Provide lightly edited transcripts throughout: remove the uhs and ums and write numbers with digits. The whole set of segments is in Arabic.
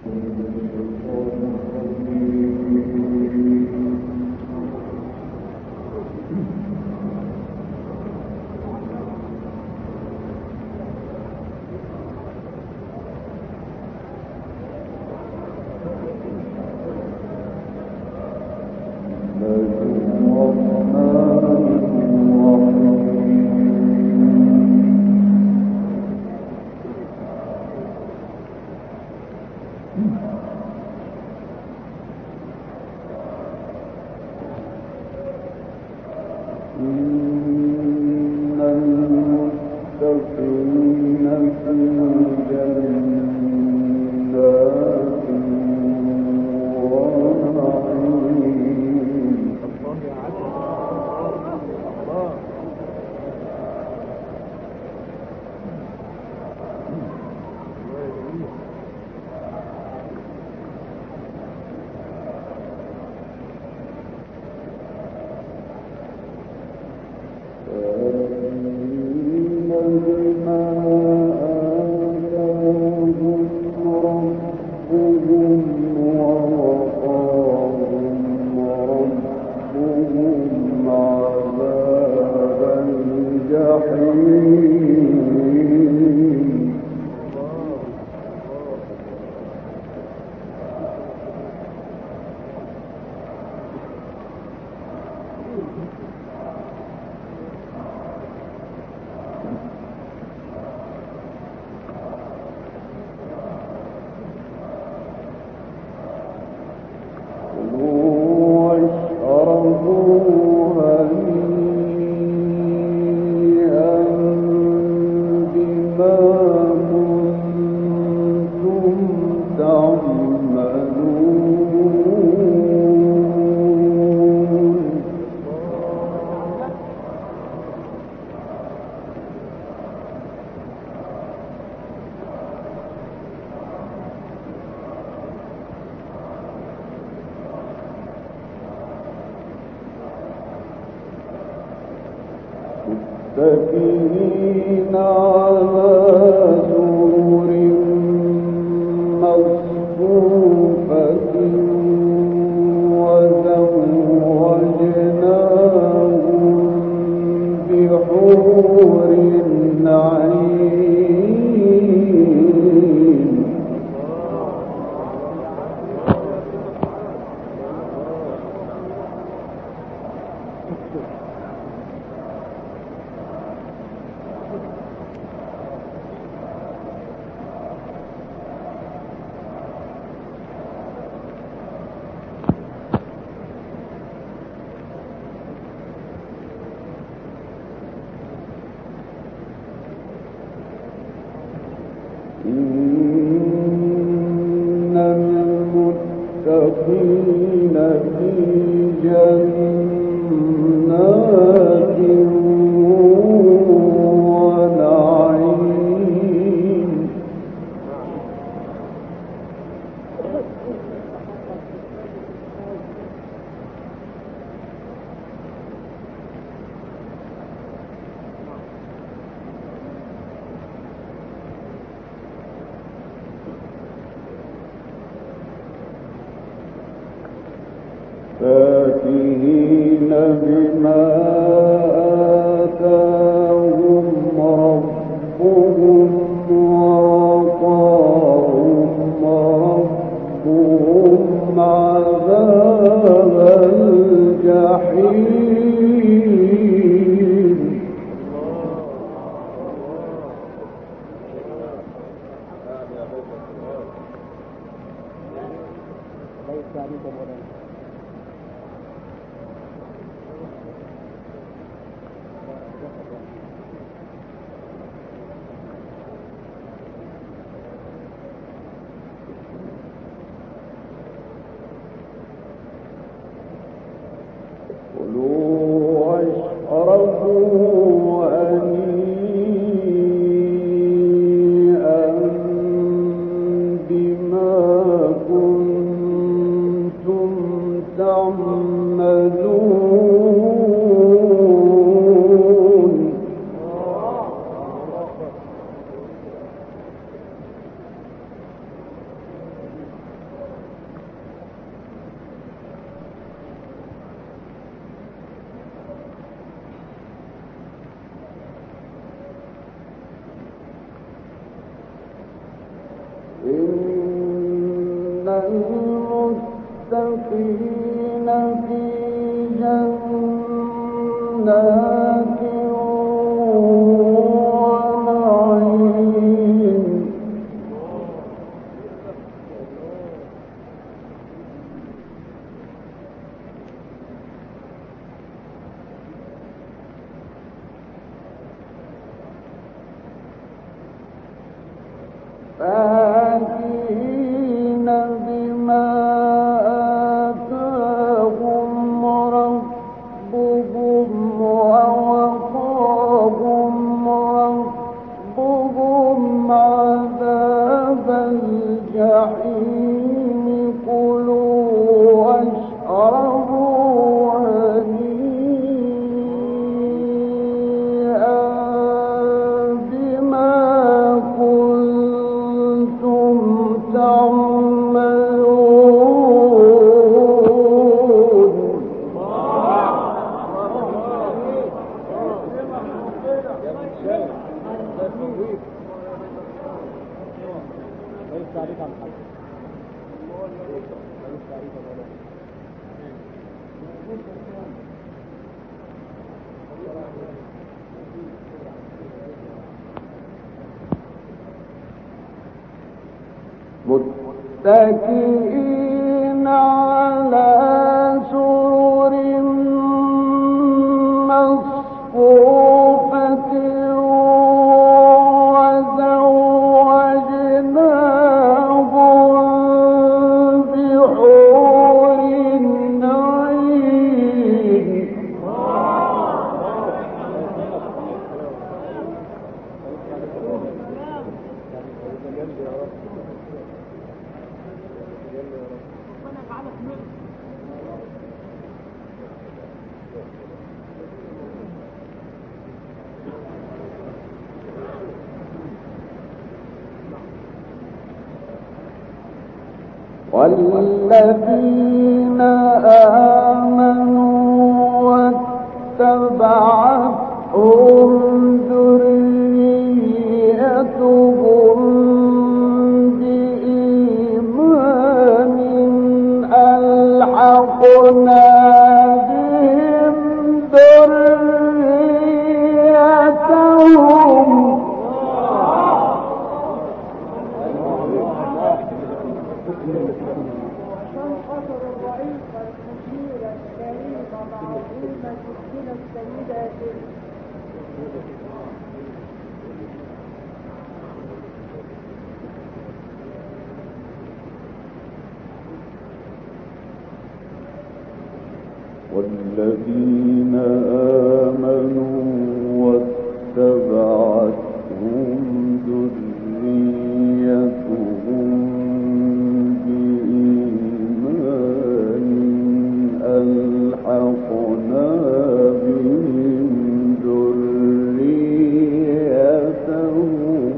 متكئين على سرر مصفوفة وزوجناهم بحور عين. إن المتقين في جنات ونعيم. فاكهين بما آتاهم ربهم ووقاهم ربهم عذاب الجحيم. كلوا واشربوا هنيئا بما كنتم تعملون. إن المتقين في جنات ونعيم فاكهين بما آتاهم ربهم ووقاهم ربهم عذاب الجحيم كلوا واشربوا هنيئا بما كنتم تعملون متكئين على سرر مصفوفة وزوجناهم بحور عين والذين آمنوا واتبعتهم ذريتهم بإيمان ألحقنا بهم ذريتهم عشان خاطر الرئيس المشير الكريم العظيم ستنا السيدة والذين آمنوا واتبعتهم ذريتهم بإيمان ألحقنا بهم ذريتهم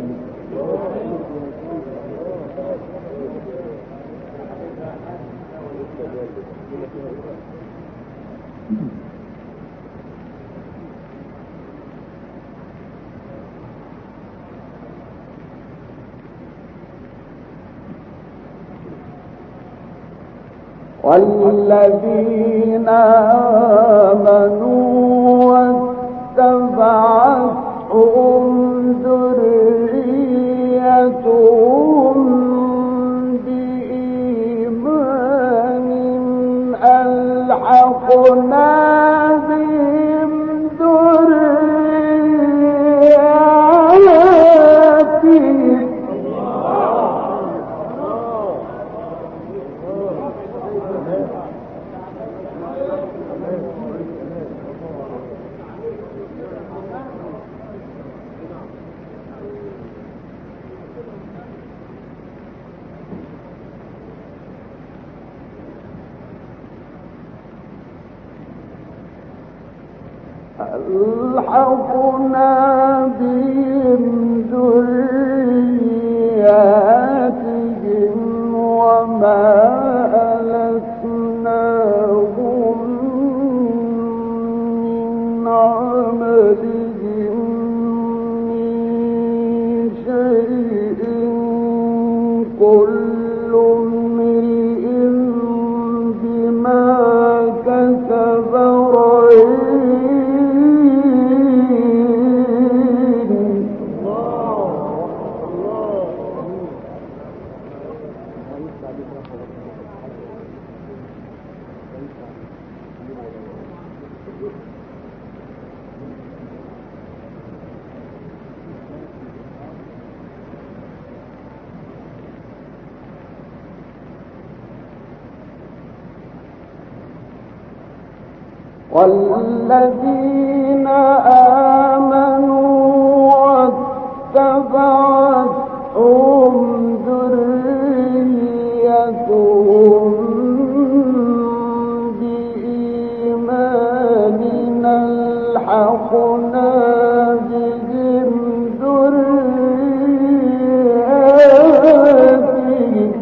والذين آمنوا واتبعتهم ذريتهم بإيمان ألحقنا بهم ذريتهم ألحقنا بهم ذرياتهم وما ألتناهم من عملهم من شيء والذين آمنوا واتبعتهم ذريتهم بإيمان ألحقنا بهم ذريتهم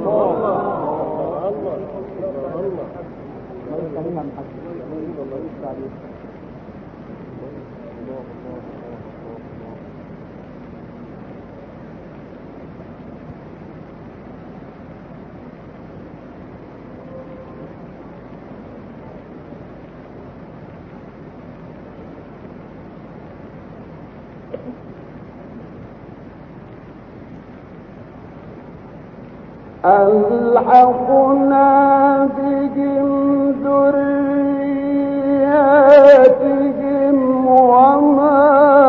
ألحقنا بهم ذرياتهم وما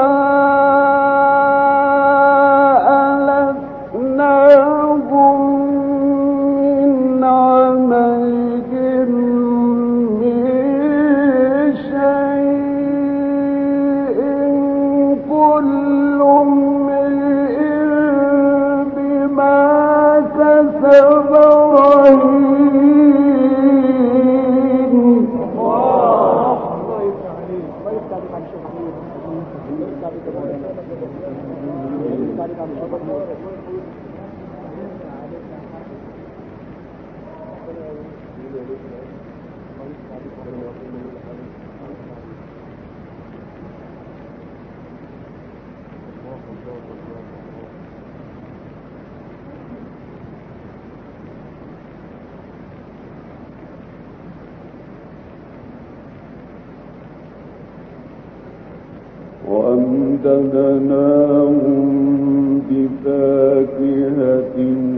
ألتناهم من عملهم من شيء كل امرئ بما كسب رهين. وأمددناهم بفاكهة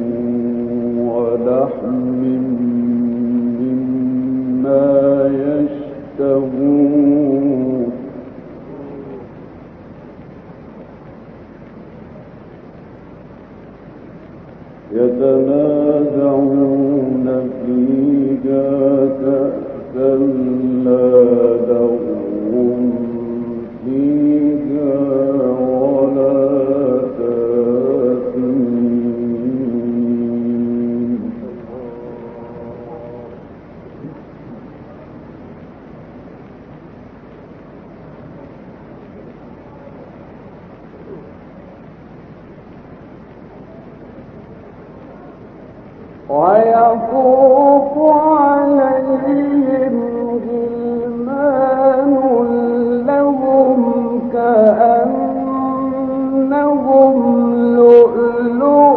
ولحم مما يشتهون يتنازعون فيها كأسا لا لغو فيها ولا تأثيم. ويطوف عليهم غلمان لهم كأنهم لؤلؤ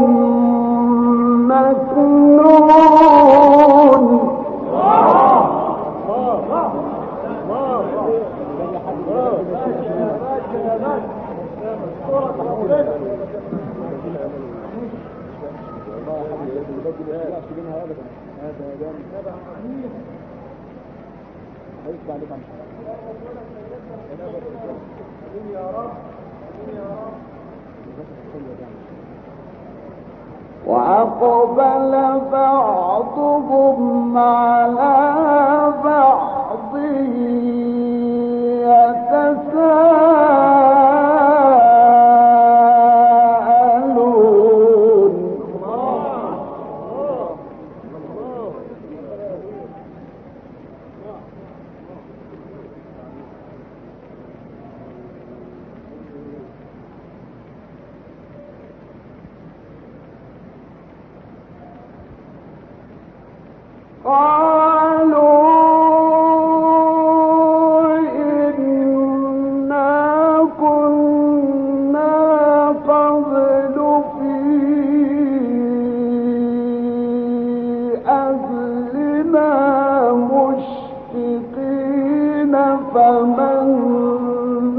مكنون. وأقبل بعضهم على بعض يتساءلون. قالوا إنا كنا قبل في أهلنا مشفقين فمن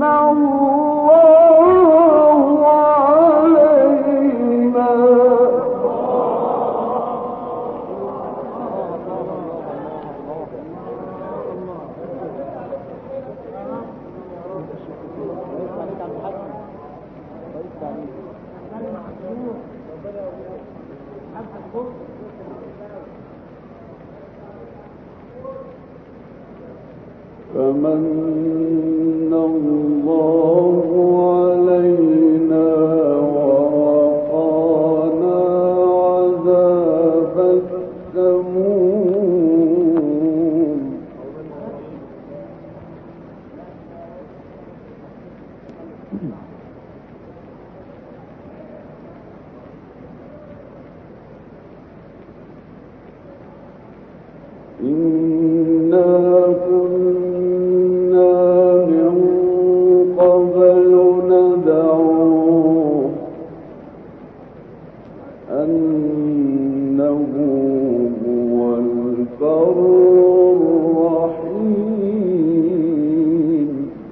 الله علينا. فمن الله علينا ووقانا عذاب السموم. إنا كنا من قبل ندعوه أنه هو البر الرحيم.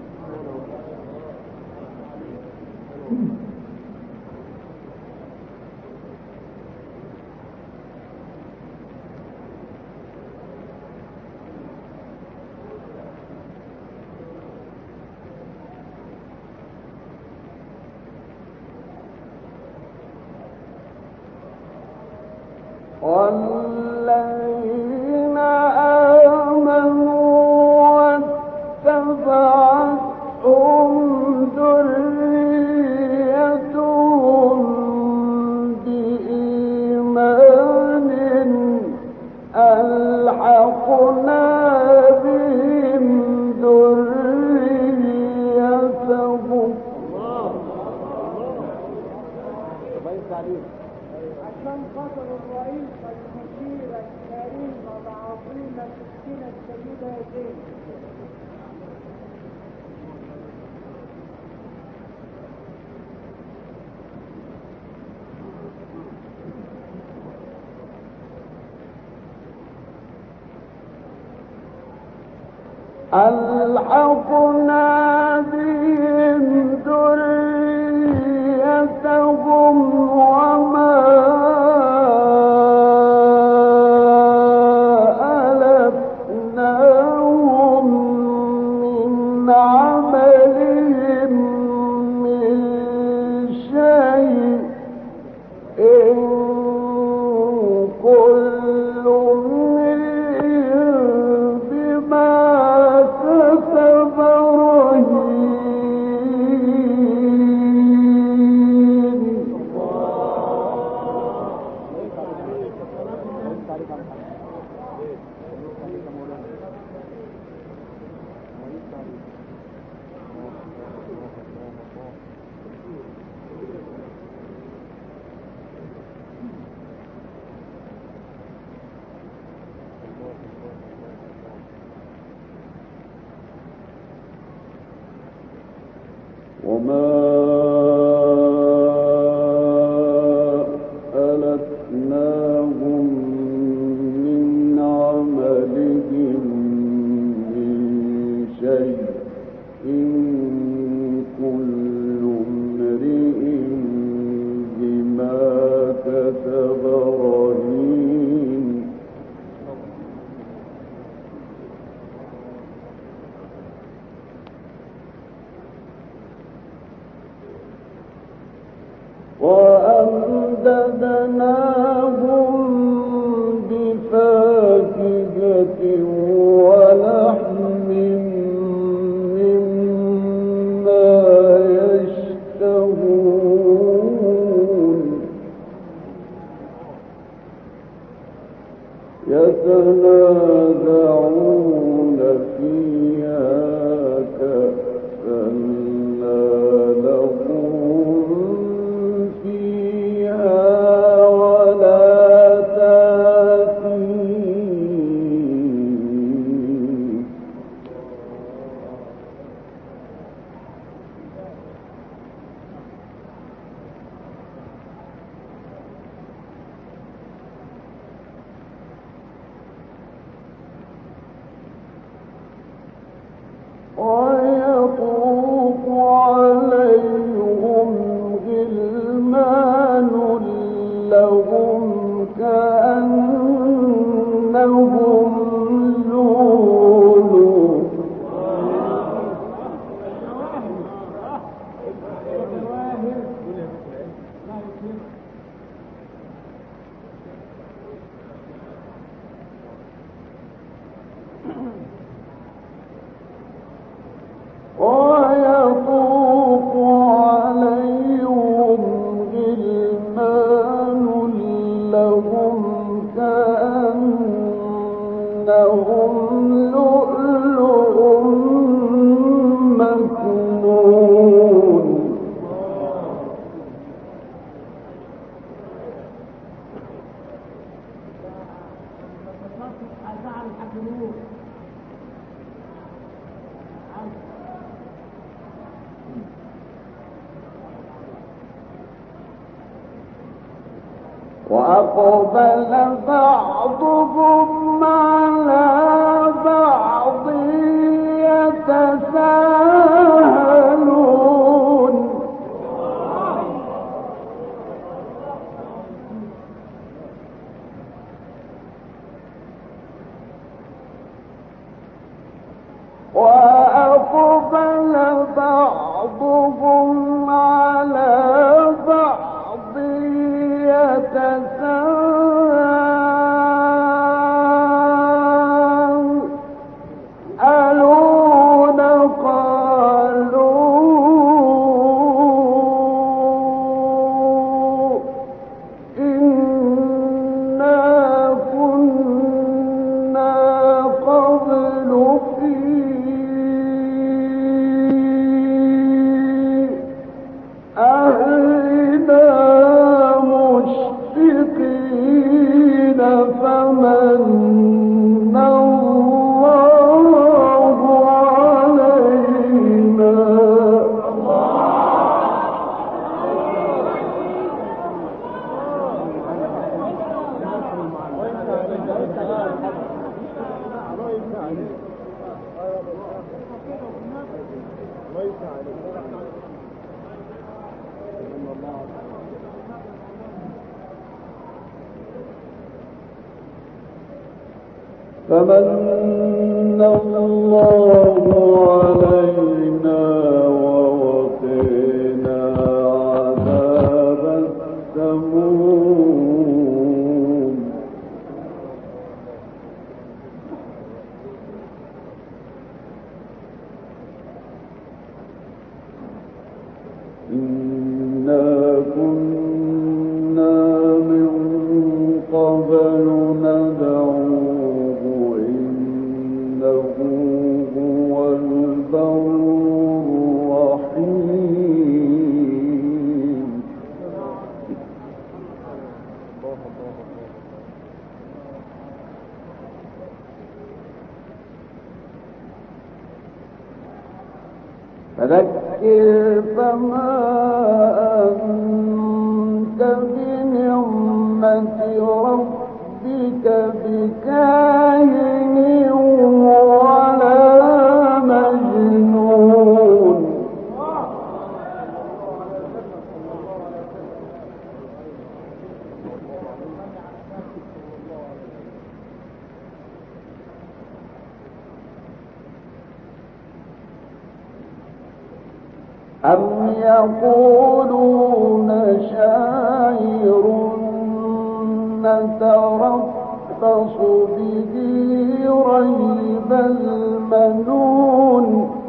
والذين آمنوا واتبعتهم ذريتهم بإيمان ألحقنا بهم ذريتهم. عشان خاطر الرئيس المشيرة الكريمة العظيمة ستنا السيدة زينب. ألحقنا بهم ذريتهم وما ألفناهم من عملهم من شيء إن كل امرئ بما كسب رهين. وما ألتناهم من عملهم من شيء إن كل امرئ بما كسب رهين. وأمددناهم بفاكهة ولحم مما يشتهون يتنازعون فيها كأسا لا لهم فيها ولا تأثيم. لؤلؤ مكنون وأقبل بعضهم على بعض يتساءلون وأقبل بعضهم على بعض يتساءلون قالوا إنا كنا قبل في أهلنا مشفقين فمن الله علينا فمن الله علينا ووقينا عذاب السموم إنا كنا من قبل ندعوه إنه هو البر الرحيم فذكر فما أنت بنعمة ربك بكاهن ولا مجنون أم يقولون شاعر نتربص به ريب المنون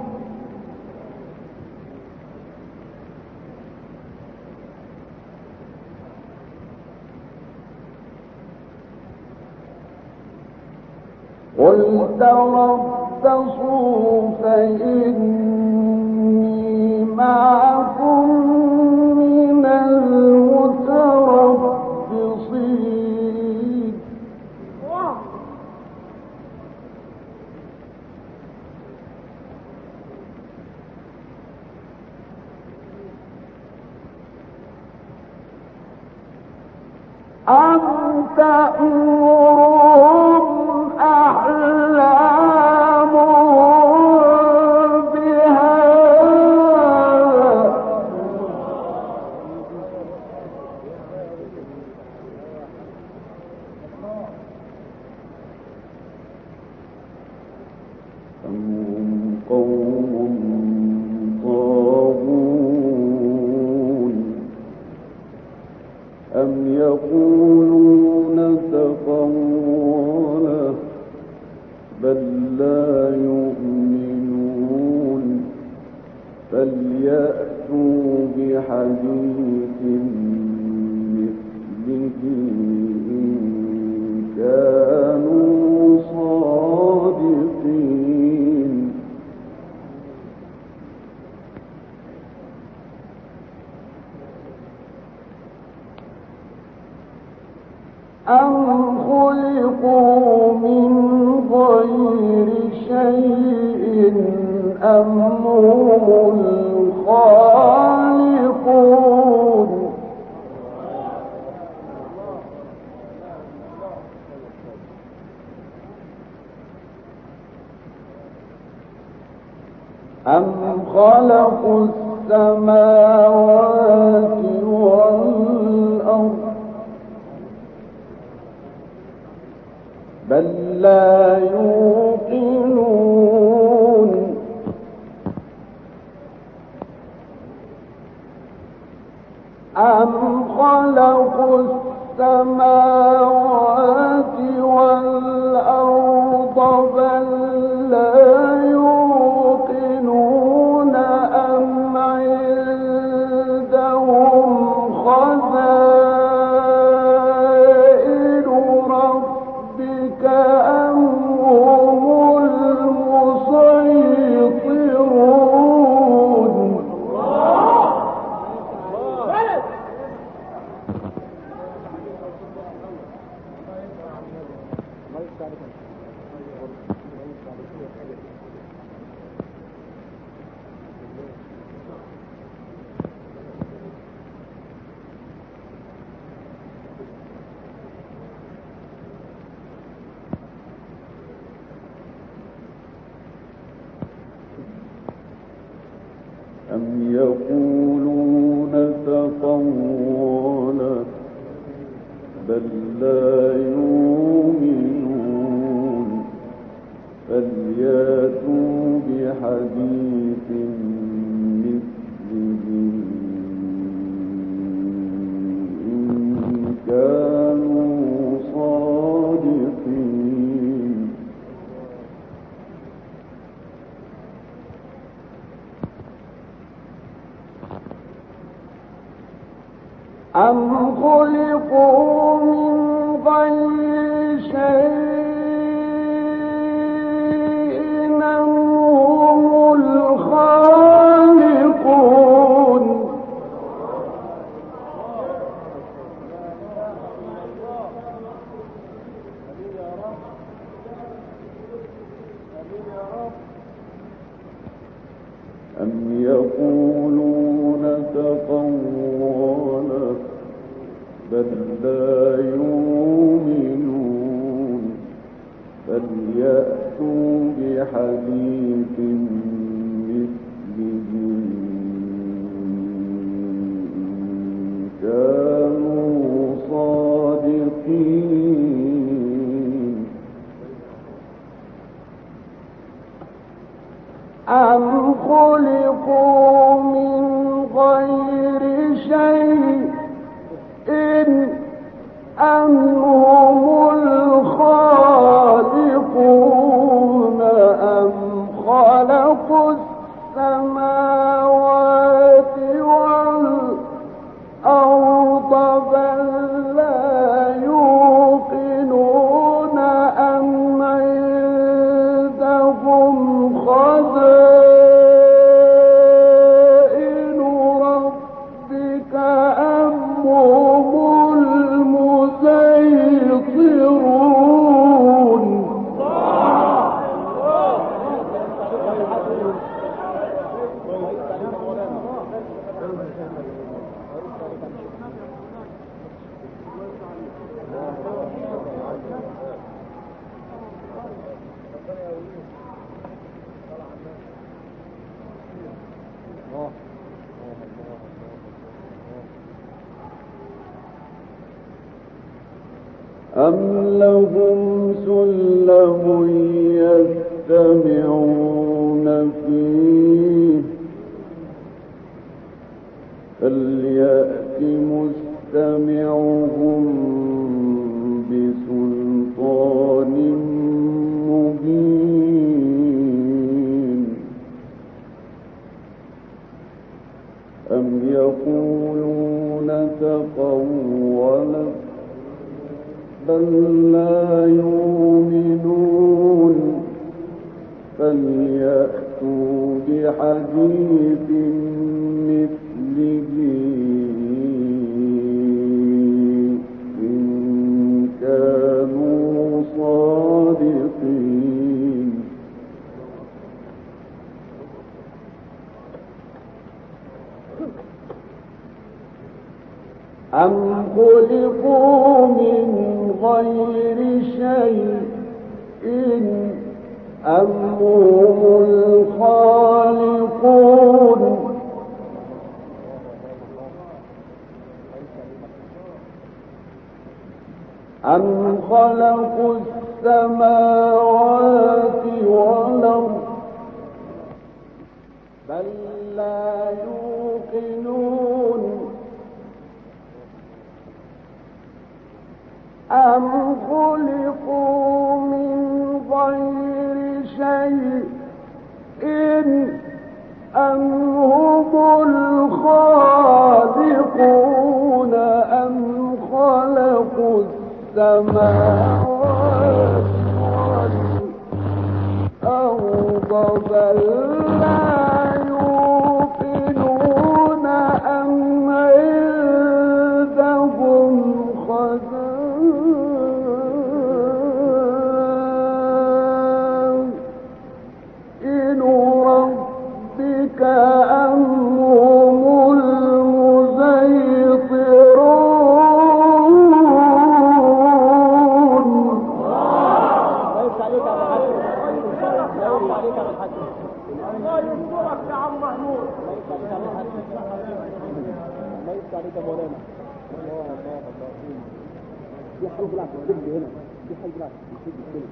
قل تربصوا فإني معكم من المتربصين أم تأمرهم أحلامهم بهذا أم هم قوم طاغون أم يقولون تقوله بل لا يؤمنون فليأتوا بحديث مثله إن كانوا صادقين أم خلقوا من غير شيء أم هم الخالقون أم خلقوا السماوات والأرض بل لا يوقنون أم خلقوا السماوات والأرض بل لا يوقنون أم عندهم خزائن ربك أم هم المسيطرون أم يقولون تقوله بل لا يؤمنون فليأتوا بحديث مثله إن كانوا صادقين أم خلقوا من غير شيء أم هم الخالقون أم يقولون تقوله بل لا يؤمنون فليأتوا بحديث مثله إن كانوا صادقين أم خلقوا من غير شيء أم هم الخالقون أم خلقوا السماوات والأرض بل لا يوقنون أم عندهم خزائن ربك أم هم المسيطرون أم لهم سلم يستمعون فيه فليأت مستمعهم بسلطان مبين أم يقولون تقوله بل لا يؤمنون فليأتوا بحديث مثله إن أم خلقوا من غير شيء أم هم الخالقون أم خلقوا السماوات والأرض بل لا يوقنون أم خلقوا من غير شيء أم هم الخالقون أم خلقوا السماوات والأرض بل لا يوقنون أم عندهم خزائن ربك أم هم المسيطرون. الله ينصرك يا عم محمود. ليس عليك مولانا. الله في حل بلعب السجن هنا، في حل بلعب السجن.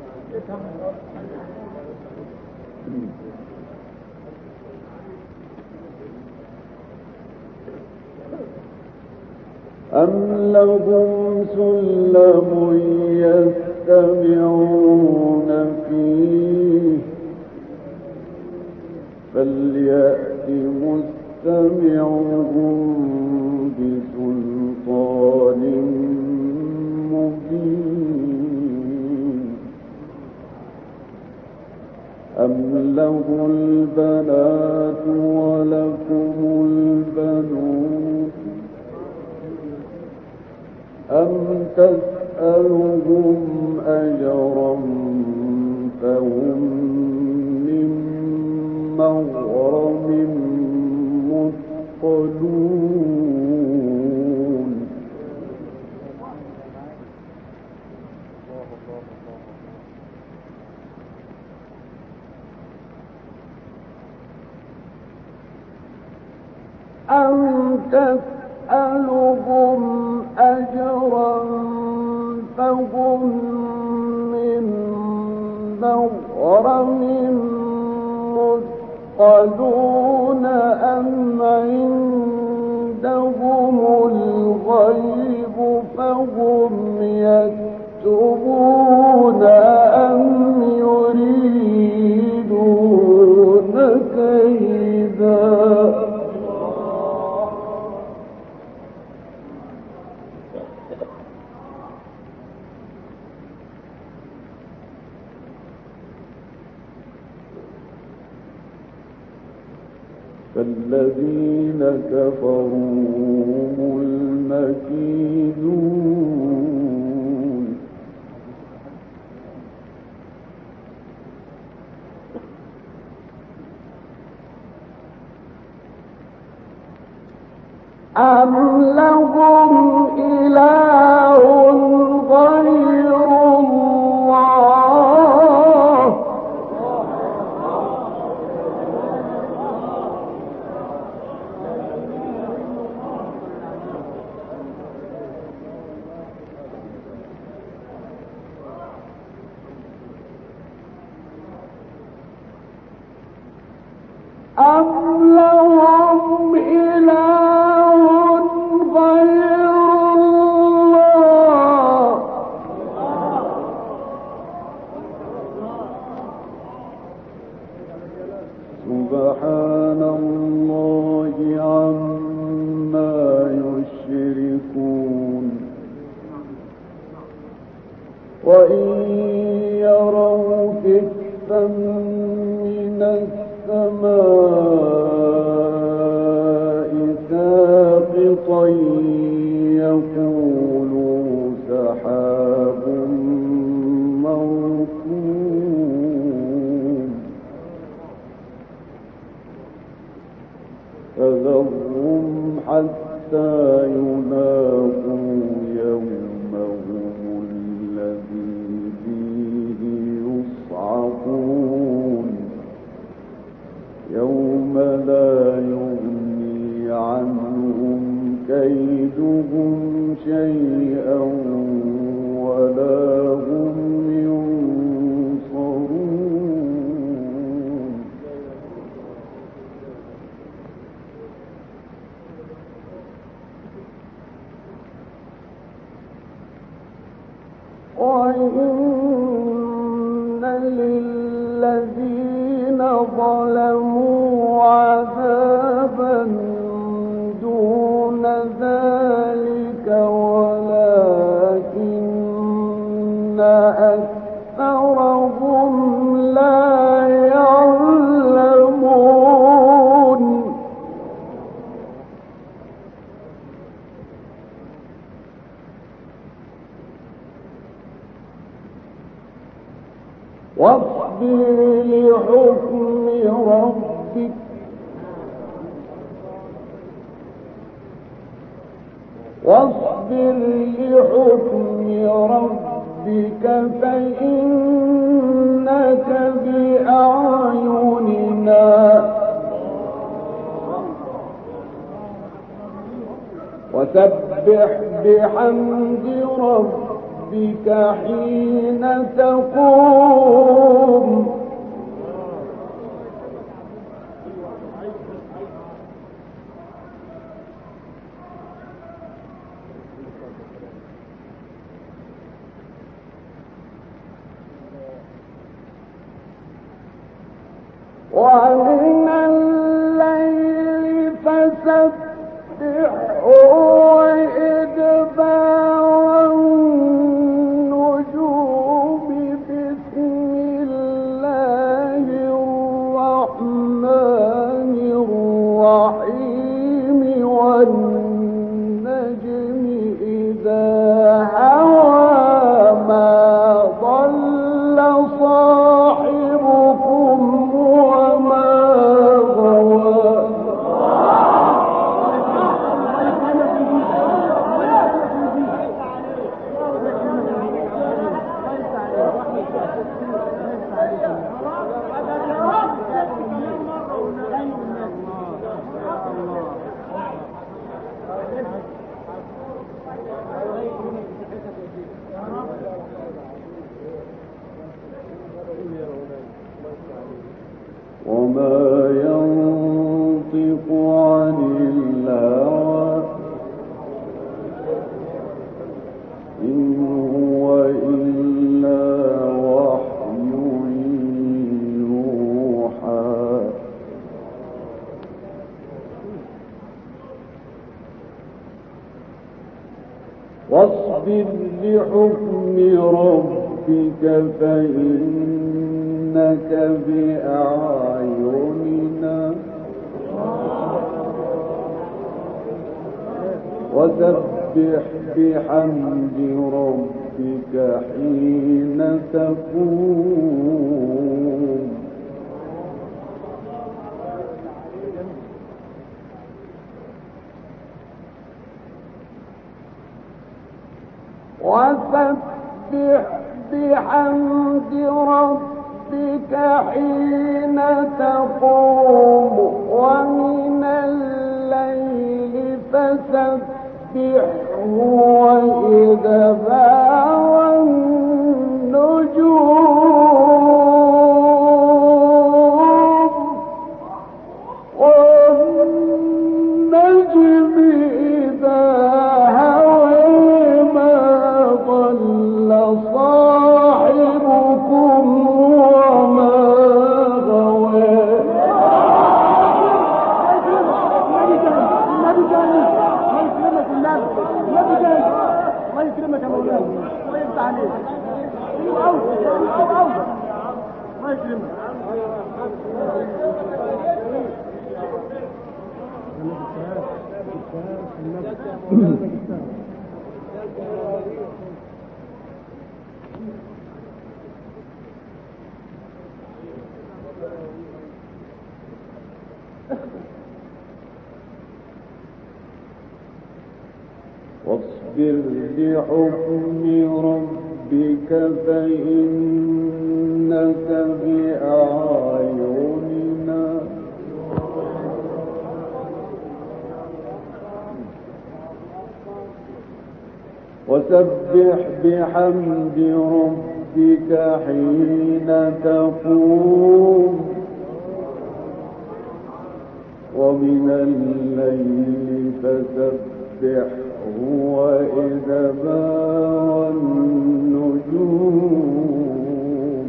أم لهم سلم يستمعون فيه فليأت مستمعهم بسلطان مبين أم له البنات ولكم البنون أم تسألهم أجرا فهم من مغرم مثقلون أم تسألهم أجرا فهم من مغرم مثقلون أم عندهم الغيب فهم يكتبون أم يريدون كيدا. فالذين كفروا هم المكيدون أم لهم إله غير الله أم لهم إله غير الله سبحان الله عما يشركون وإن يروا كسفا من السماء ساقطا يقولوا سحاب مركوم فذرهم حتى يلاقوا شيئا ولا هم ينصرون وإن للذين ظلموا عذابا دون ذلك ولكن أكثرهم لا يعلمون واصبر لحكم ربك فإنك بأعيننا وسبح بحمد ربك حين تقوم ومن الليل فسبحه وإدبار النجوم بسم الله الرحمن الرحيم والنجم إذا هوى ما ضل صاحبكم وما غوى وما ينطق عن الهوى إن هو إلا وحي يوحى واصبر لحكم ربك فإنك بأعيننا وسبح بحمد ربك حين تقوم وسبح بحمد ربك حين تقوم ومن الليل فسبحه وإدبار النجوم والنجم إذا هوى ما ضل صاحبكم وما غوى الله يكرمك يا مولانا الله يفتح عليك الله يكرمك واصبر لحكم ربك فإنك بأعيننا وسبح بحمد ربك حين تقوم ومن الليل فسبحه وإدبار النجوم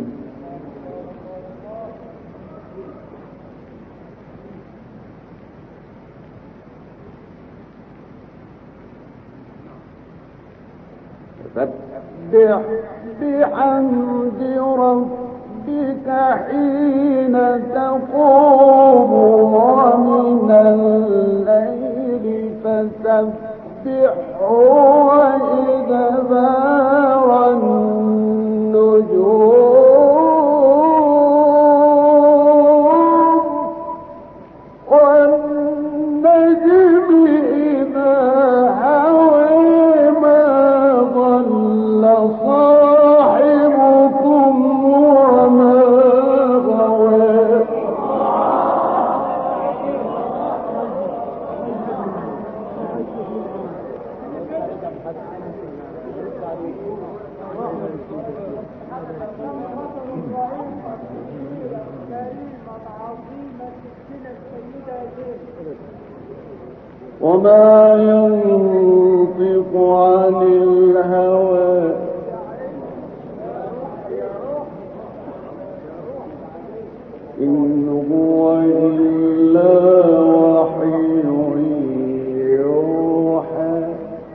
فسبح بحمد ربك حين تقوم ومن الليل فسبحه وإدبار النجوم والنجم إذا هوى ما ضل صاحبكم وما غوى وما ينطق عن الهوى إن هو إلا وحي يوحى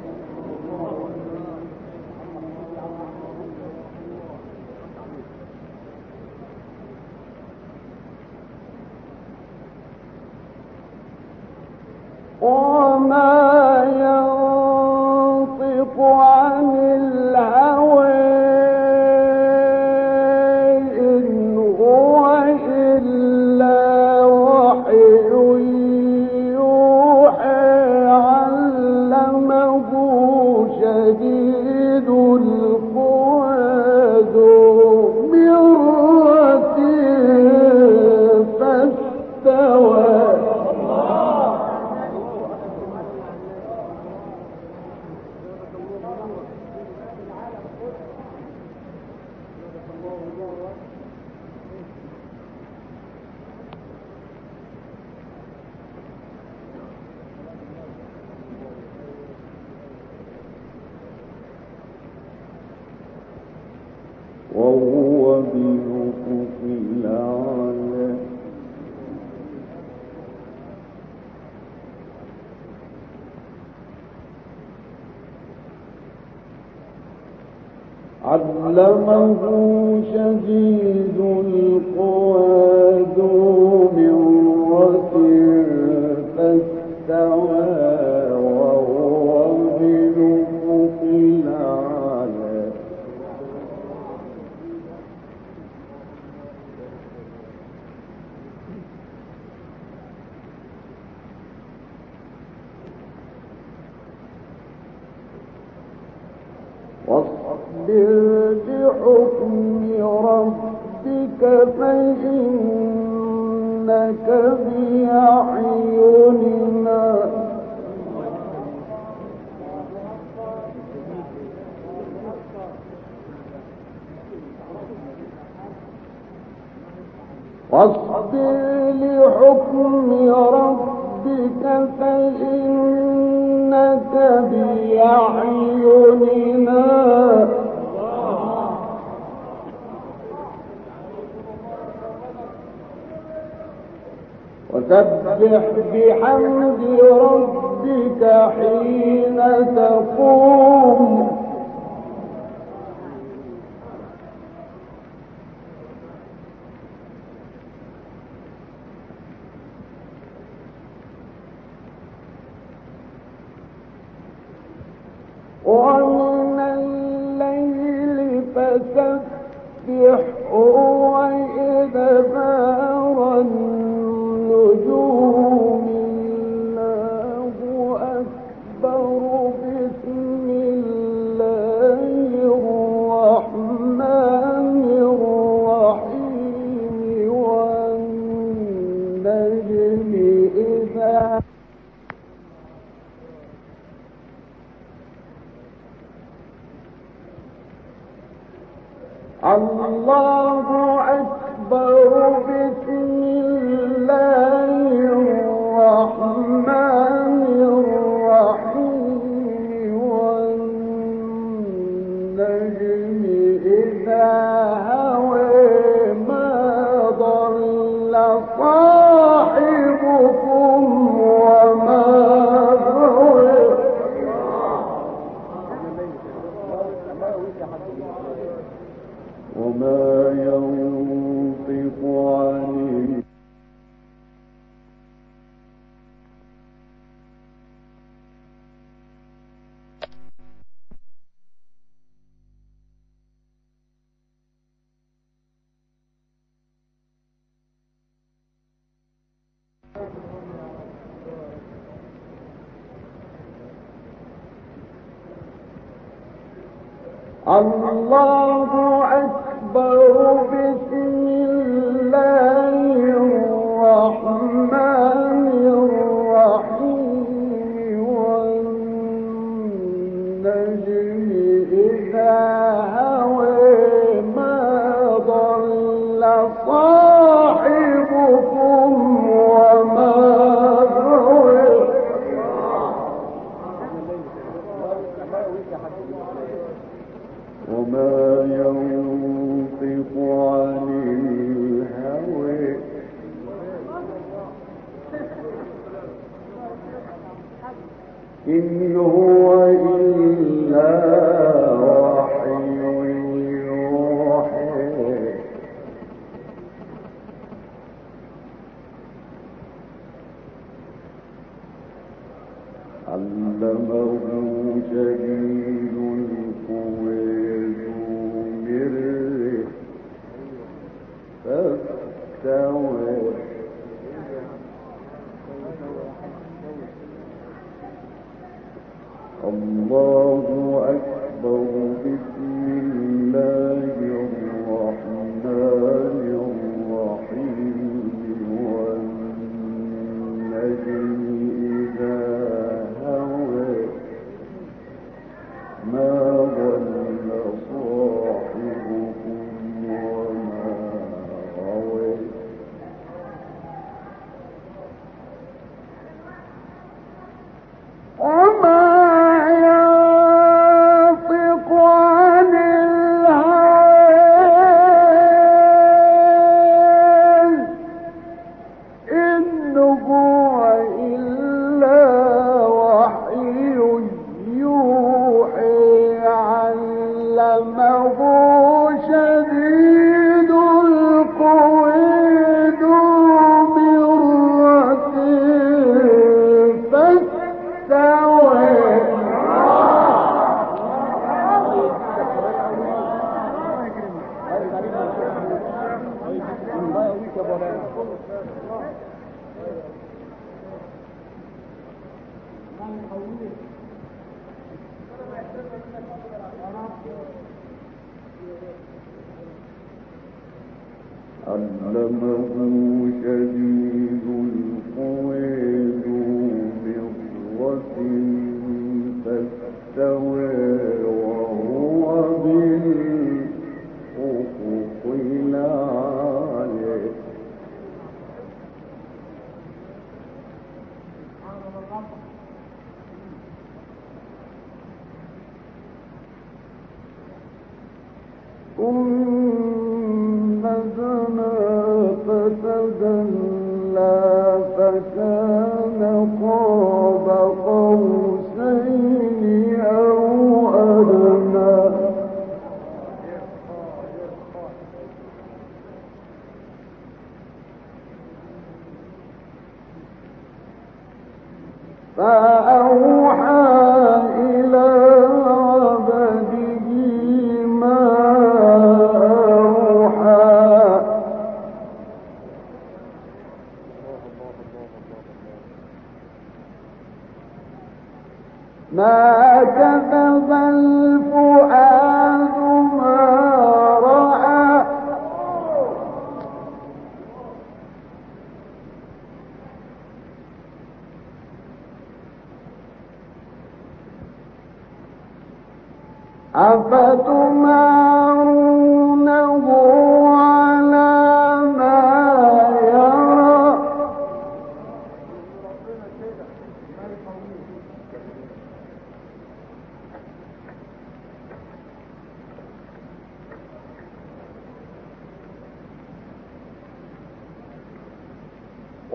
وما ينطق عن الهوى إن هو إلا وحي يوحى علمه شديد القوى ذو مرة فاستوى وهو بالأفق الأعلى علمه شديد القوى ذو مرة فاستوى وهو بالأفق الأعلى واصبر لحكم ربك فإنك بأعيننا واصبر لحكم ربك فإنك بأعيننا وسبح بحمد ربك حين تقوم ومن الليل فسبحه وإدبار النجوم الله أكبر بسم الله الرحمن الرحيم والنجم إذا الله أكبر بسم الله الرحمن الرحيم والنجم إذا هوى ما ضل صاحبكم وما غوى وما ينطق عن الله أكبر بسم الله الرحمن الرحيم والنجم إذا هوى ما ضل صاحبكم وما غوى وما ينطق عن الهوى إن هو إلا وحي يوحى علمه شديد القوى فاستوى الله أكبر بسم الله الرحمن الرحيم والنجم إذا هوى ما ضل صاحبكم وما غوى وما ينطق عن الهوى إن هو إلا وحي يوحى علمه شديد القوى ذو مرة فاستوى علمه شديد القوى ذو مرة فاستوى وهو بالأفق الأعلى ثم دنا فتدلى فكان قاب قوسين أو أدنى فأوحى إلى عبده ما أوحى ما كذب الفؤاد ما رأى أفتمارونه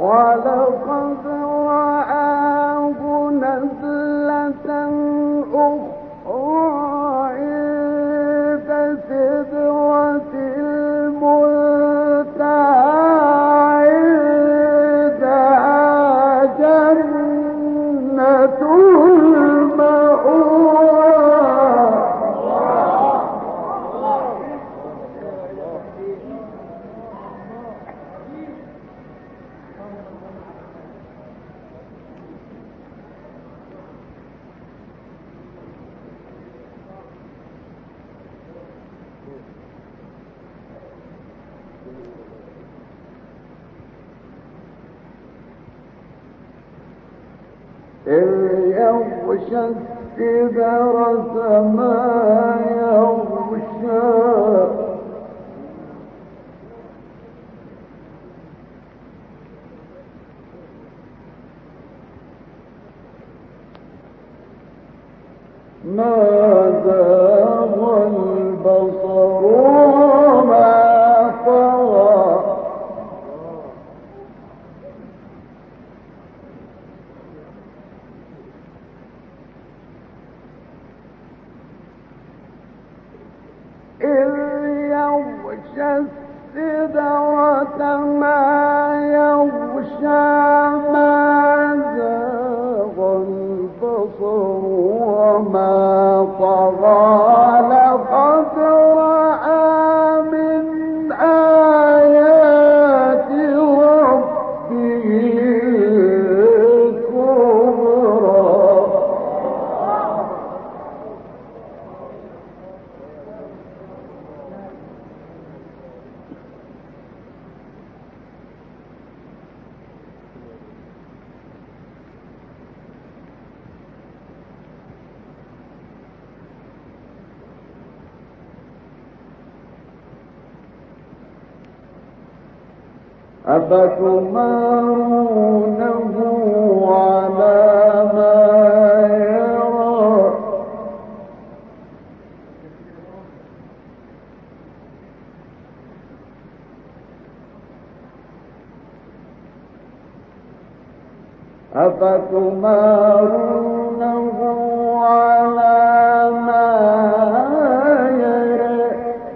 ولقد رآه نزلة أخرى عند سدرة المنتهى عندها جنة المأوى. إذ يغشى السدرة ما يغشى ما زاغ البصر وما طغى. إذ يغشى السدرة ما يغشى ما زاغ البصر وما طغى. لقد رأى من آيات ربه الكبرى. أفتمارونه على ما يرى أفتمارونه على ما يرى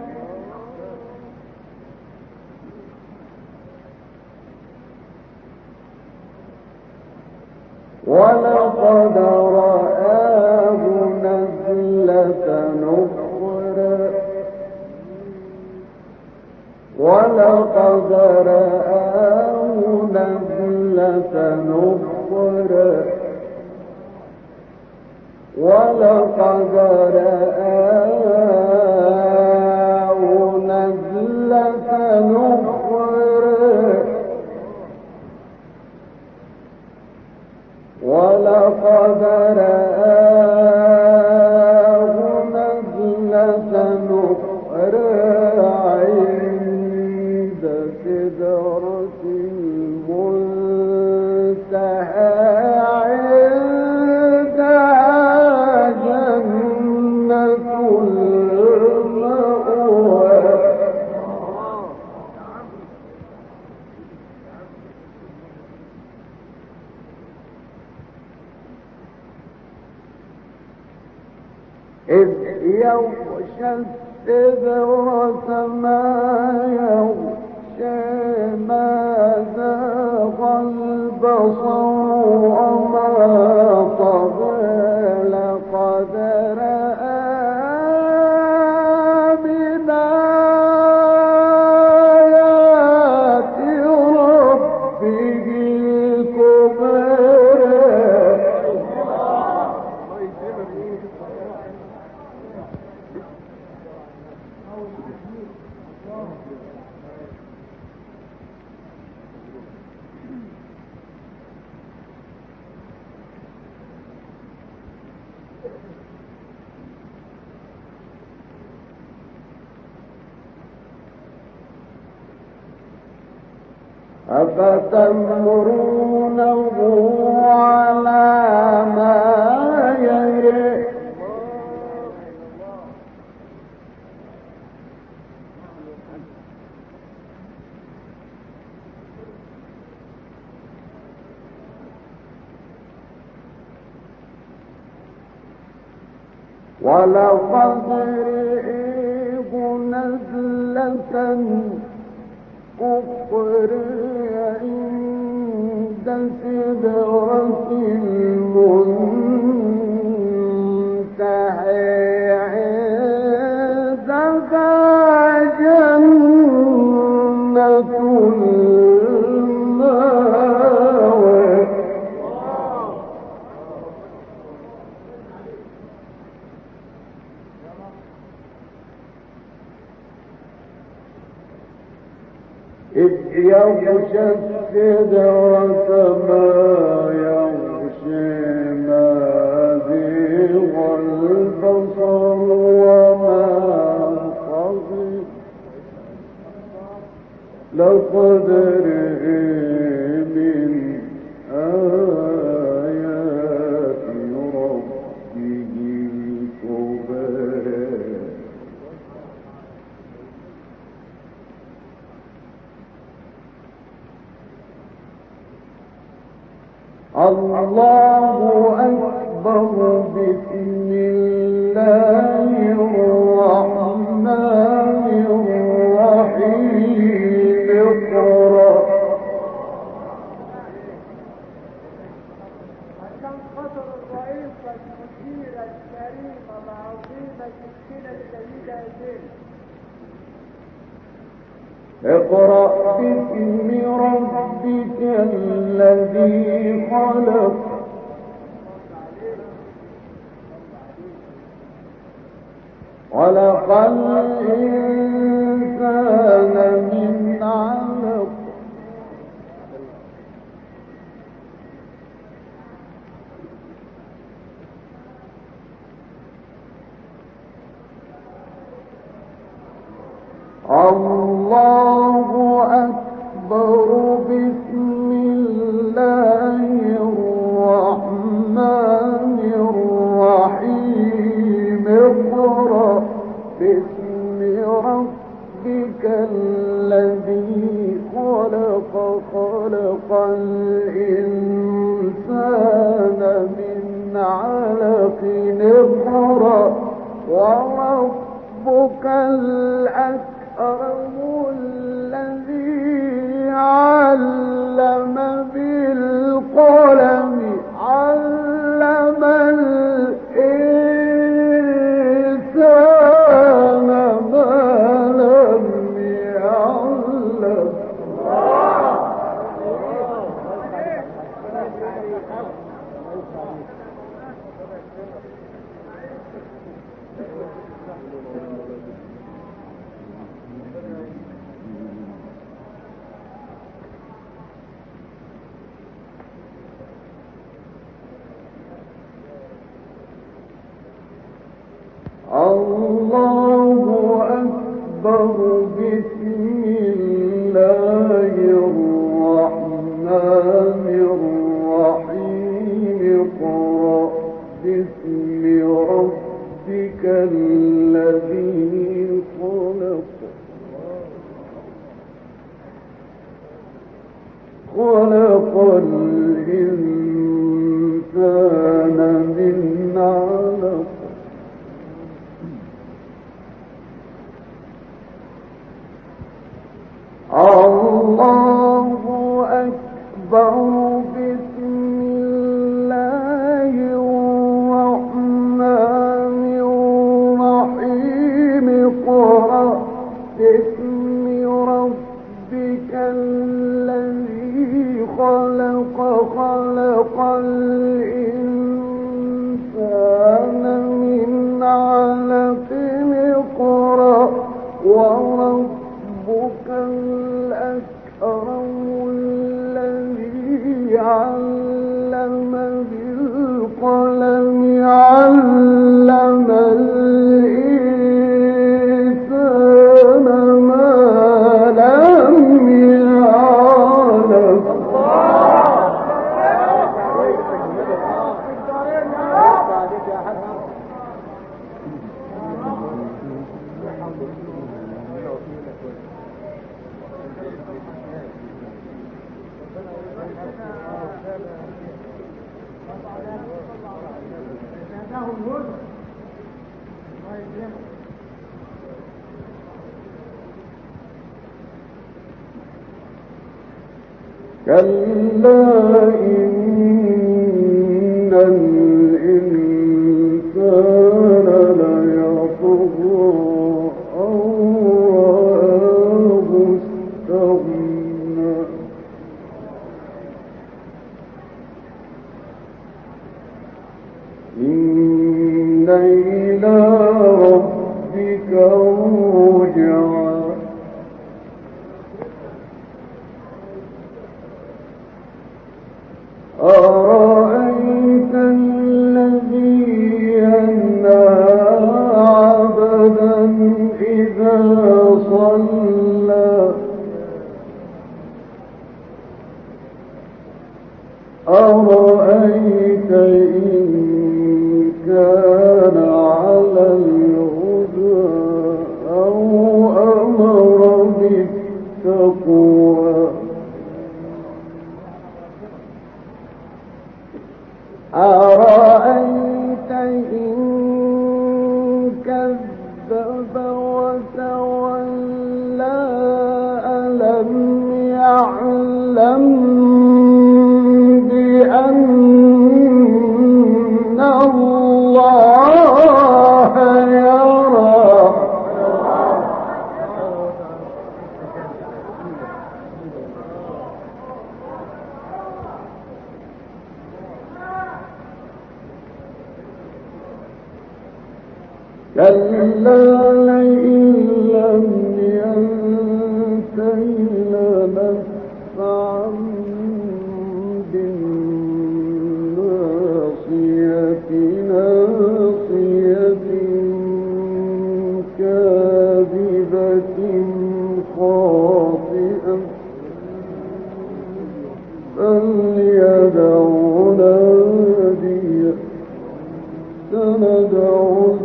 ولقد رآه نزلة أخرى ولقد رآه نزلة أخرى ولقد رآه نزلة أخرى ولقد رآه نزلة أخرى عند سدرة المنتهى عندها جنة المأوى. إذ يغشى السدرة ما يغشى ما زاغ البصر وما طغى. لقد رأى من آيات ربه الكبرى. أفتمرونه على ما يرى ولقد رئيه نزلة أخرى عند سدرة المنتهى عندها جنة المأوى إذ يغشى السدرة ما يغشى ما زيغ البصر وما طغى لقد رئي من آيات ربه الكبرى الله أكبر بسم الله الرحمن الرحيم اقرأ عشان خاطر الرئيس المدير الكريم العظيم السكينة الجميلة دي اقرأ باسم ربك الذي خلق خلق الإنسان من علق الله أكبر بسم الله الرحمن الرحيم اقرأ باسم ربك الذي خلق خلق الإنسان من علق اقرأ وربك الأكرم الذي علم بالقلم علم الإنسان ما لم يعلم الله أكبر بسم الله الرحمن الرحيم اقرأ باسم ربك الذي خلق خلق الإنسان من علق الله أكبر بسم الله الرحمن الرحيم اقرأ باسم ربك الذي خلق خلق الإنسان من علق اقرأ وربك الأكرم الذي علم بالقلم علم الإنسان ما لم يعلم كلا إن الإنسان ليطغى أن رآه استغنى إن إلى ربك رجعا أرأيت الذي ينهى عبدا إذا صلى أرأيت إن كان على الهدى أو أمر بالتقوى أرأيت إن كذب وتولى ألم يعلم بأن الله يرى كلا لئن لم ينته لنسفعا بالناصية ناصية كاذبة خاطئة فليدع ناديه سندع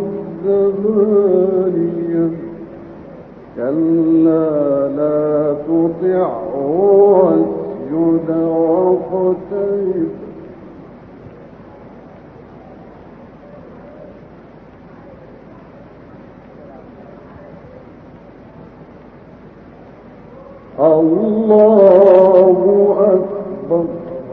الزبانية كلا لا تطعه واسجد واقترب الله أكبر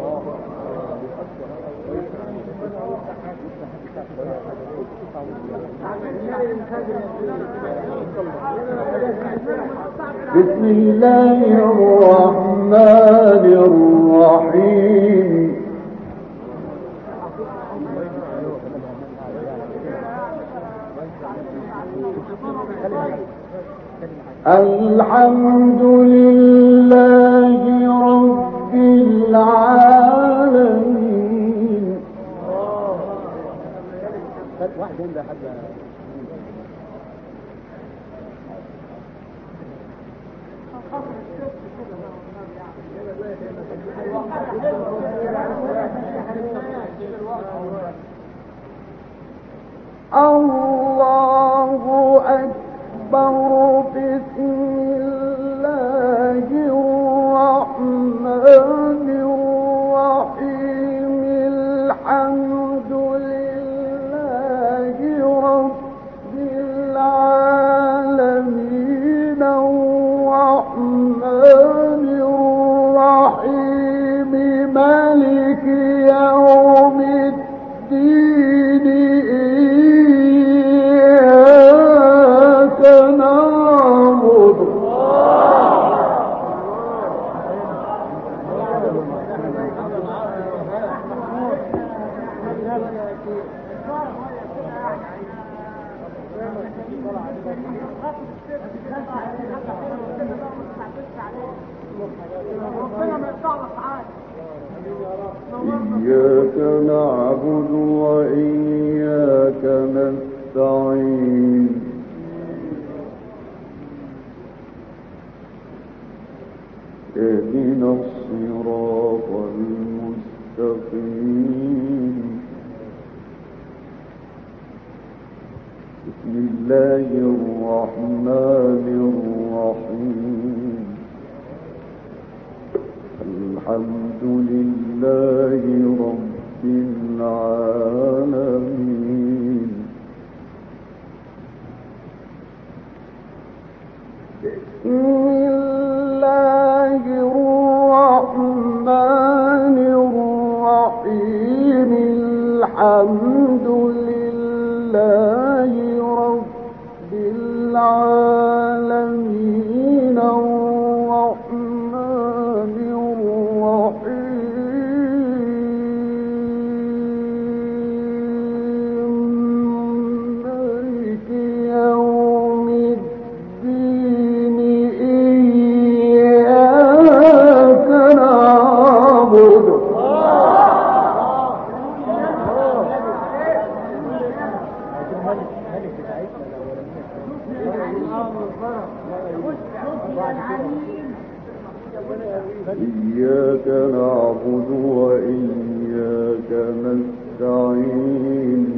بسم الله الرحمن الرحيم الحمد لله رب العالمين الله أكبر بسم الله الرحمن الرحيم الحمد لله رب العالمين الرحمن الرحيم مالك يوم الدين إياك نعبد إياك نعبد وإياك نستعين اهدنا الصراط المستقيم بسم الله الرحمن الرحيم الحمد لله رب العالمين بسم الله الرحمن الرحيم الحمد لله رب العالمين الرحمن الرحيم مالك يوم الدين إياك نعبد إياك نعبد وإياك نستعين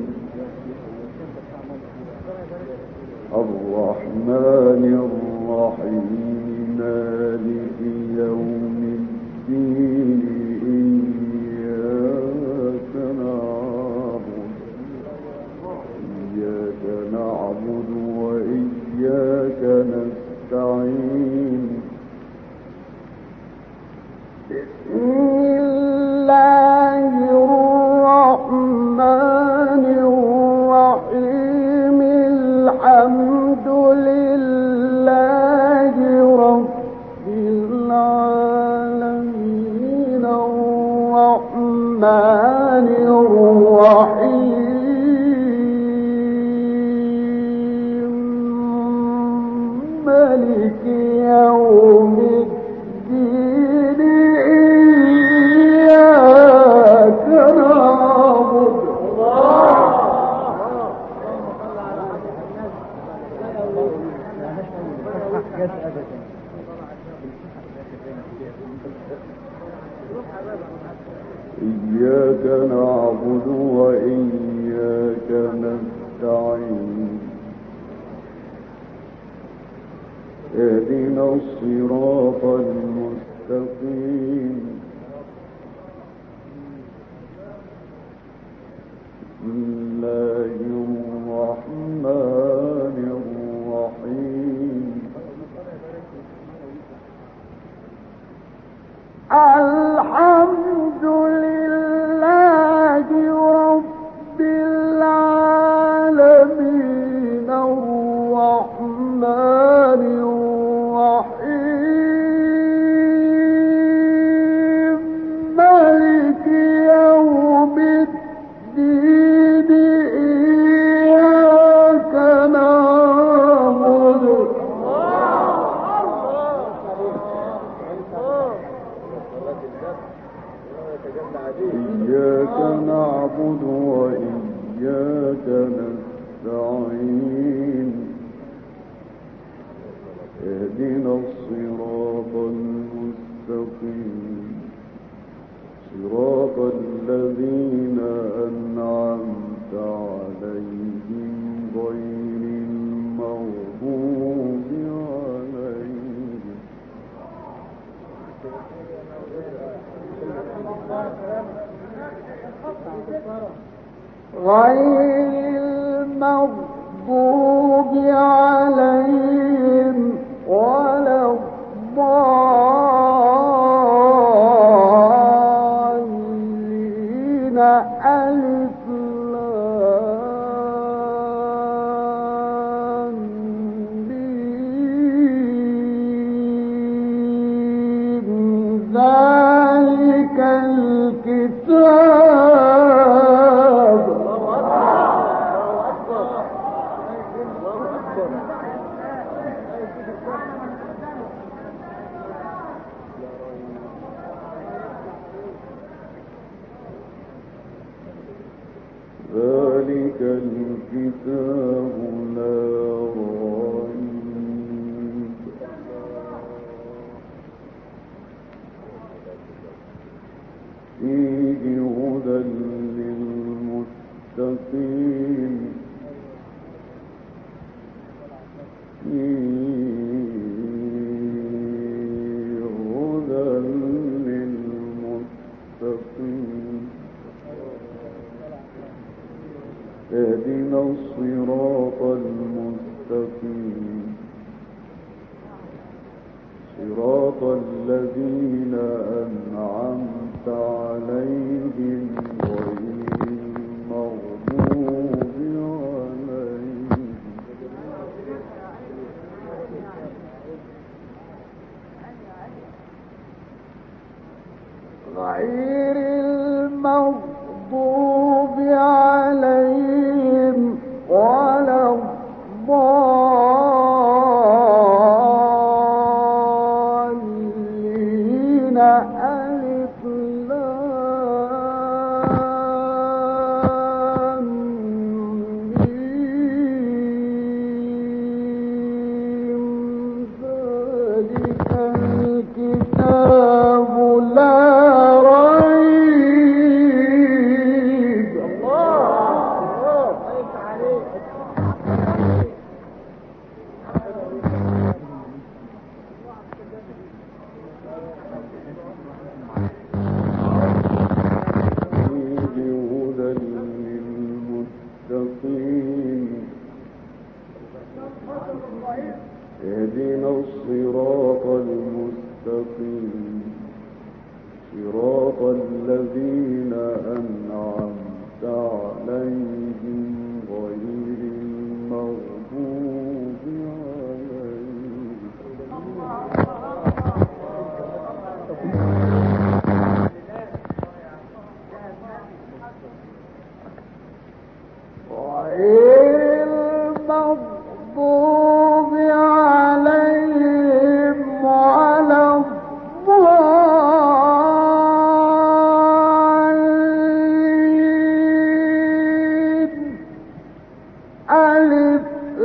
الرحمن الرحيم مالك يوم الدين إياك نعبد وإياك نستعين بسم الله الرحمن الرحيم الحمد لله رب العالمين الرحمن الرحيم مالك يوم الدين إياك نعبد إياك نعبد وإياك نستعين اهدنا الصراط المستقيم بسم الله الرحمن الرحيم الحمد لله رب العالمين الرحمن الرحيم مالك يوم الدين إياك نعبد إياك نعبد وإياك نستعين اهدنا الصراط المستقيم صراط الذين أنعمت عليهم غير المغضوب عليهم ولا الضالين ألف لام ميم ذلك الكتاب ذلك الكتاب لا ريب فيه هدى للمتقين اهدنا الصراط المستقيم اهدنا الصراط المستقيم صراط الذين أنعمت عليهم غير المغضوب عليهم المغضوب عليهم ولا الضالين ألف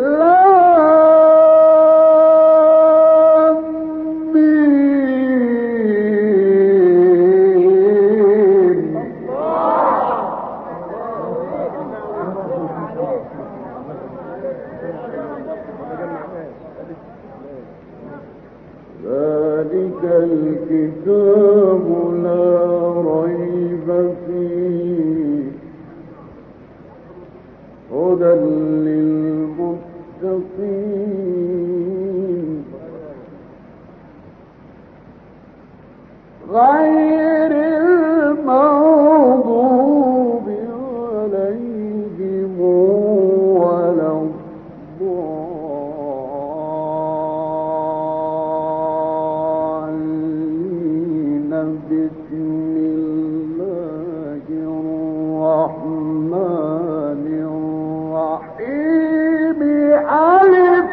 لام ميم ذلك الكتاب لا ريب فيه هدى للمتقين غير المغضوب عليهم ولا الضالين بسم الله الرحمن الرحيم ألف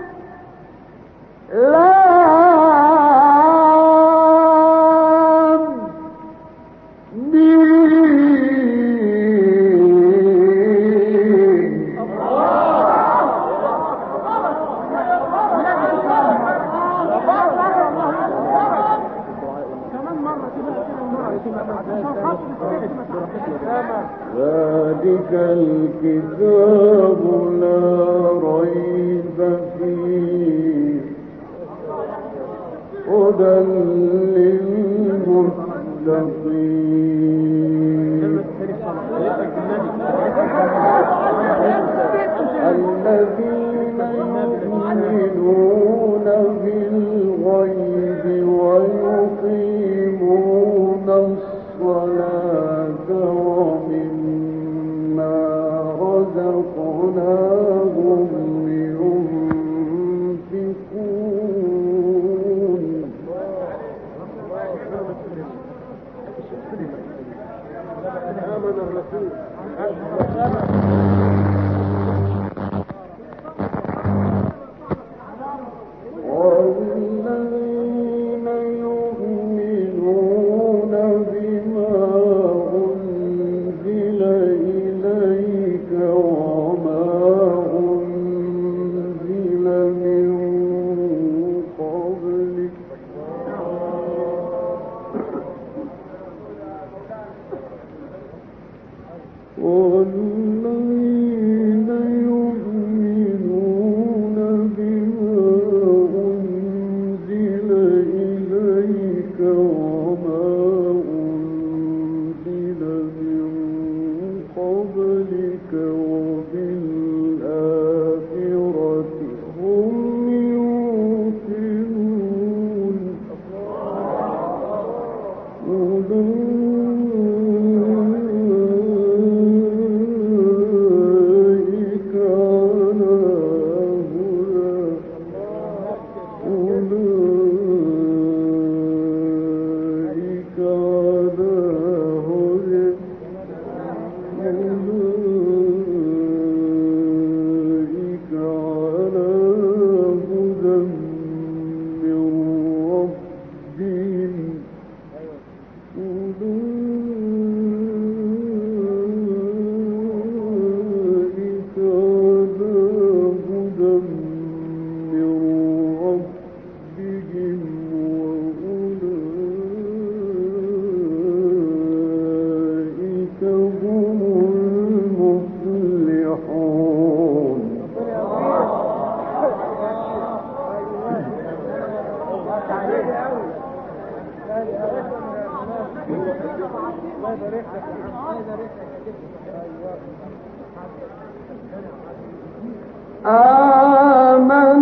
لام ميم ذلك الكتاب لا ريب فيه هدى للمتقين الذين يؤمنون بالغيب ويقيمون الصلاة ومما رزقناهم ينفقون آمن الرسول والذين يؤمنون بما أنزل إليك وما أنزل من قبلك والذين يؤمنون بما أنزل إليك وما أنزل من قبلك وبالآخرة هم يوقنون أولئك على آمن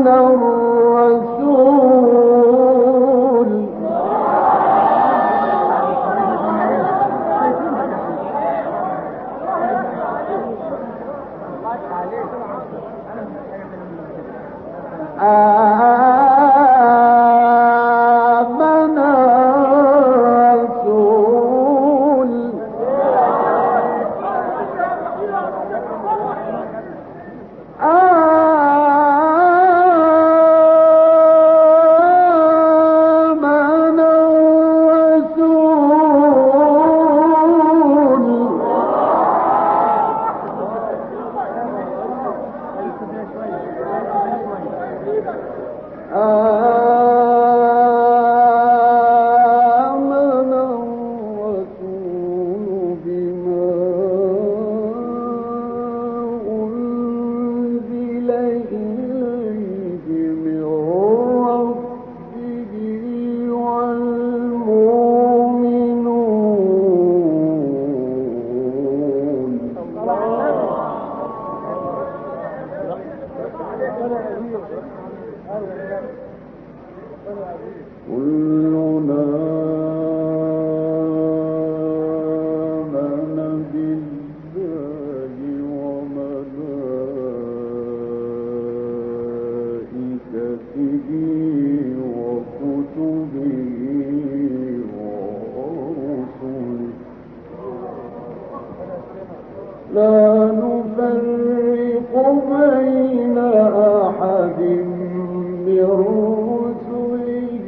لا نفرق بين أحد من رسله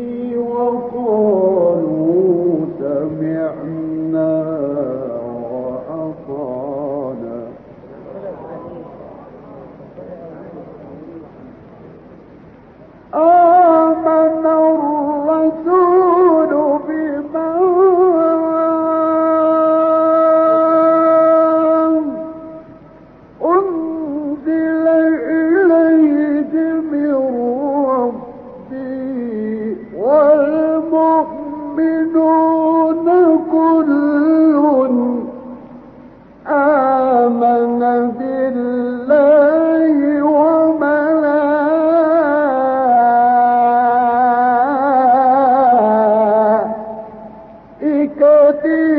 وقالوا سمعنا وأطعنا آمن الرسول بما أنزل إليه من ربه والمؤمنون كل آمن بالله وملائكته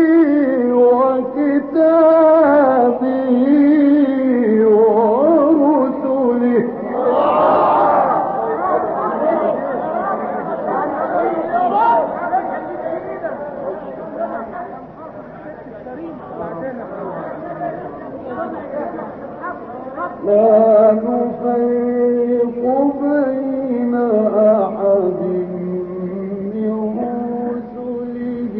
وكتابه ورسله لا نفرق بين أحد من رسله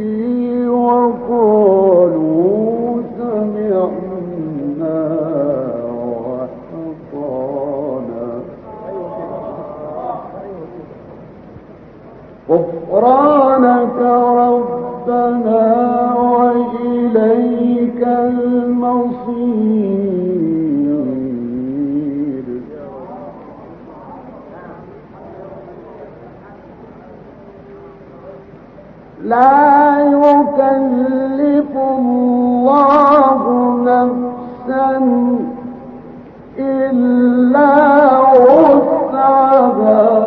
وقالوا سمعنا وأطعنا غفرانك ربنا وإليك المصير لا يكلف الله نفسا إلا وسعها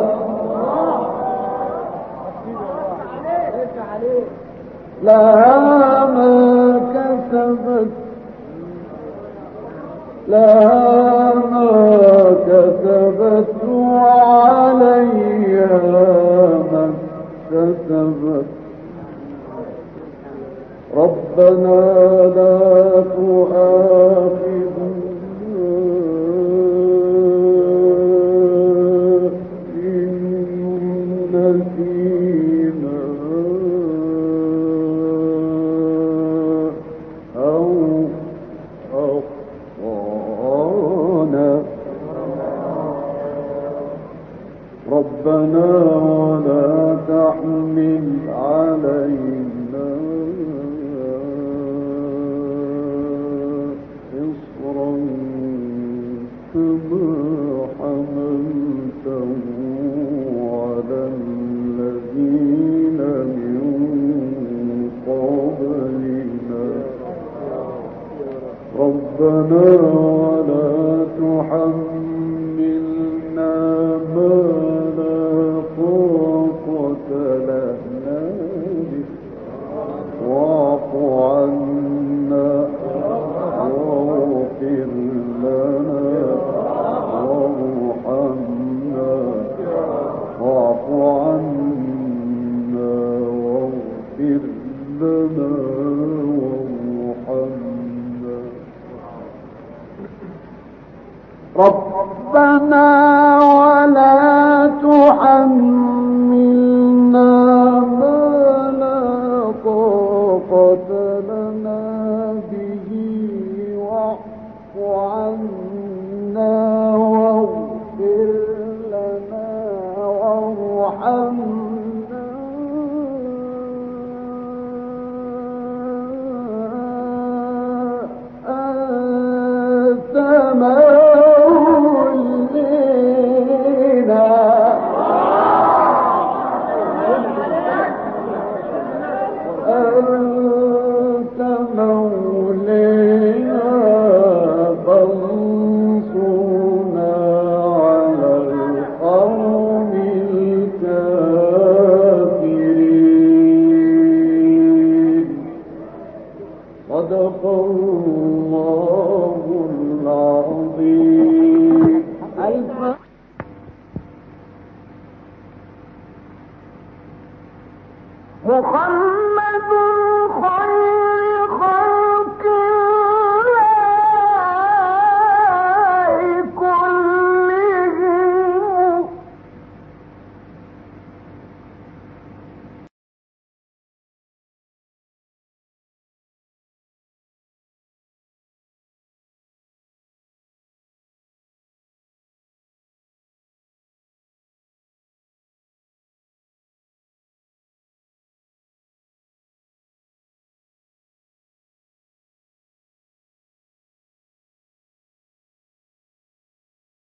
لها ما كسبت وعليها ما اكتسبت ربنا لا تؤاخذنا إن نسينا أو أخطأنا ربنا ولا تحمل علينا إصرا كما حملته على الذين من قبلنا ربنا ولا تحملنا ما لا طاقة لنا به واعف عنا واغفر لنا وارحمنا ولا تحملنا ما لا طاقة لنا به واعف عنا واغفر لنا وارحمنا أنت مولينا أنت مولينا فانصرنا على القوم الكافرين صدق الله العظيم. محمد